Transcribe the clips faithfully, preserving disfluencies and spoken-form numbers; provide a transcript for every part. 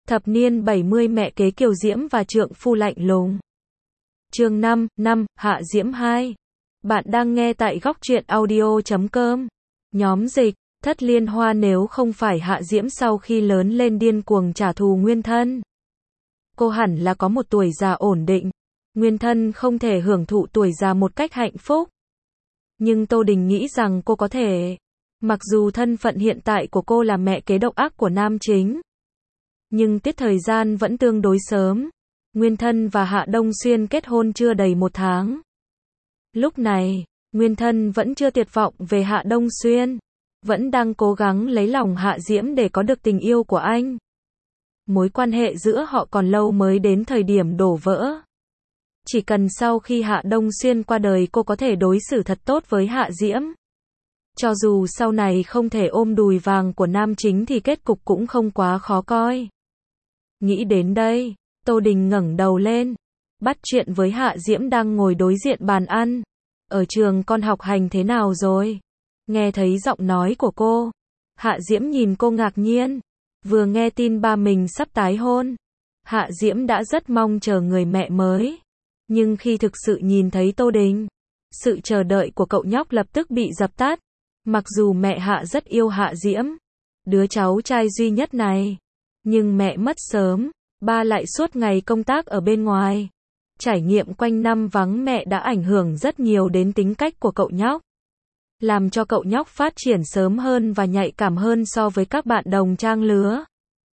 Thập niên bảy mươi mẹ kế kiều diễm và trượng phu lạnh lùng. Chương năm, năm, Hạ Diễm hai. Bạn đang nghe tại góc truyện audio chấm com. Nhóm dịch, Thất Liên Hoa nếu không phải Hạ Diễm sau khi lớn lên điên cuồng trả thù Nguyên Thân. Cô hẳn là có một tuổi già ổn định. Nguyên Thân không thể hưởng thụ tuổi già một cách hạnh phúc. Nhưng Tô Đình nghĩ rằng cô có thể. Mặc dù thân phận hiện tại của cô là mẹ kế độc ác của nam chính. Nhưng tiết thời gian vẫn tương đối sớm. Nguyên Thân và Hạ Đông Xuyên kết hôn chưa đầy một tháng. Lúc này, Nguyên Thân vẫn chưa tuyệt vọng về Hạ Đông Xuyên. Vẫn đang cố gắng lấy lòng Hạ Diễm để có được tình yêu của anh. Mối quan hệ giữa họ còn lâu mới đến thời điểm đổ vỡ. Chỉ cần sau khi Hạ Đông Xuyên qua đời cô có thể đối xử thật tốt với Hạ Diễm. Cho dù sau này không thể ôm đùi vàng của nam chính thì kết cục cũng không quá khó coi. Nghĩ đến đây, Tô Đình ngẩng đầu lên, bắt chuyện với Hạ Diễm đang ngồi đối diện bàn ăn. Ở trường con học hành thế nào rồi? Nghe thấy giọng nói của cô, Hạ Diễm nhìn cô ngạc nhiên. Vừa nghe tin ba mình sắp tái hôn, Hạ Diễm đã rất mong chờ người mẹ mới. Nhưng khi thực sự nhìn thấy Tô Đình, sự chờ đợi của cậu nhóc lập tức bị dập tắt. Mặc dù mẹ Hạ rất yêu Hạ Diễm, đứa cháu trai duy nhất này, nhưng mẹ mất sớm, ba lại suốt ngày công tác ở bên ngoài. Trải nghiệm quanh năm vắng mẹ đã ảnh hưởng rất nhiều đến tính cách của cậu nhóc, làm cho cậu nhóc phát triển sớm hơn và nhạy cảm hơn so với các bạn đồng trang lứa.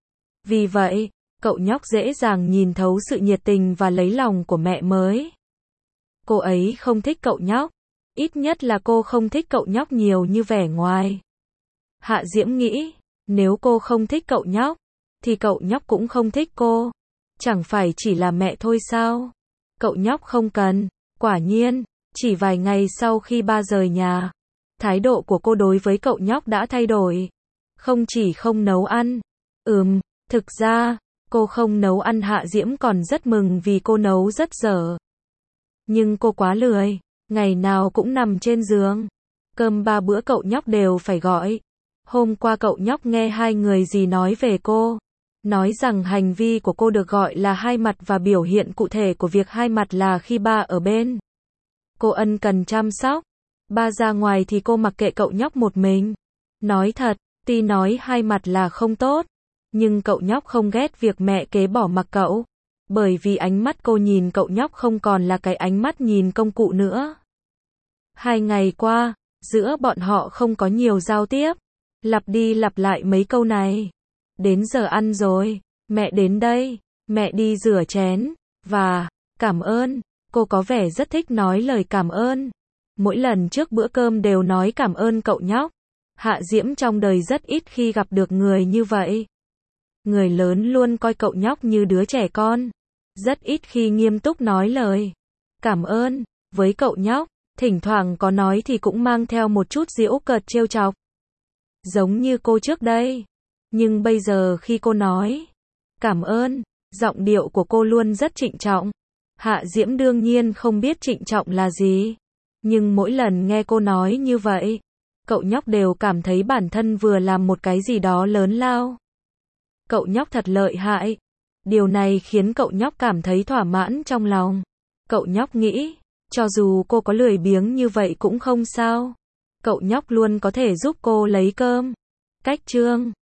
Vì vậy, cậu nhóc dễ dàng nhìn thấu sự nhiệt tình và lấy lòng của mẹ mới. Cô ấy không thích cậu nhóc, ít nhất là cô không thích cậu nhóc nhiều như vẻ ngoài. Hạ Diễm nghĩ, nếu cô không thích cậu nhóc, thì cậu nhóc cũng không thích cô. Chẳng phải chỉ là mẹ thôi sao? Cậu nhóc không cần. Quả nhiên, chỉ vài ngày sau khi ba rời nhà, thái độ của cô đối với cậu nhóc đã thay đổi. Không chỉ không nấu ăn. Ừm, thực ra, cô không nấu ăn. Hạ Diễm còn rất mừng vì cô nấu rất dở. Nhưng cô quá lười, ngày nào cũng nằm trên giường. Cơm ba bữa cậu nhóc đều phải gọi. Hôm qua cậu nhóc nghe hai người gì nói về cô. Nói rằng hành vi của cô được gọi là hai mặt và biểu hiện cụ thể của việc hai mặt là khi ba ở bên, cô ân cần chăm sóc. Ba ra ngoài thì cô mặc kệ cậu nhóc một mình. Nói thật, tuy nói hai mặt là không tốt, nhưng cậu nhóc không ghét việc mẹ kế bỏ mặc cậu. Bởi vì ánh mắt cô nhìn cậu nhóc không còn là cái ánh mắt nhìn công cụ nữa. Hai ngày qua, giữa bọn họ không có nhiều giao tiếp. Lặp đi lặp lại mấy câu này. Đến giờ ăn rồi, mẹ đến đây, mẹ đi rửa chén, và, cảm ơn. Cô có vẻ rất thích nói lời cảm ơn. Mỗi lần trước bữa cơm đều nói cảm ơn cậu nhóc. Hạ Diễm trong đời rất ít khi gặp được người như vậy. Người lớn luôn coi cậu nhóc như đứa trẻ con. Rất ít khi nghiêm túc nói lời cảm ơn với cậu nhóc. Thỉnh thoảng có nói thì cũng mang theo một chút giễu cợt trêu chọc. Giống như cô trước đây. Nhưng bây giờ khi cô nói cảm ơn, giọng điệu của cô luôn rất trịnh trọng. Hạ Diễm đương nhiên không biết trịnh trọng là gì. Nhưng mỗi lần nghe cô nói như vậy, cậu nhóc đều cảm thấy bản thân vừa làm một cái gì đó lớn lao. Cậu nhóc thật lợi hại. Điều này khiến cậu nhóc cảm thấy thỏa mãn trong lòng. Cậu nhóc nghĩ, cho dù cô có lười biếng như vậy cũng không sao. Cậu nhóc luôn có thể giúp cô lấy cơm. Cách chương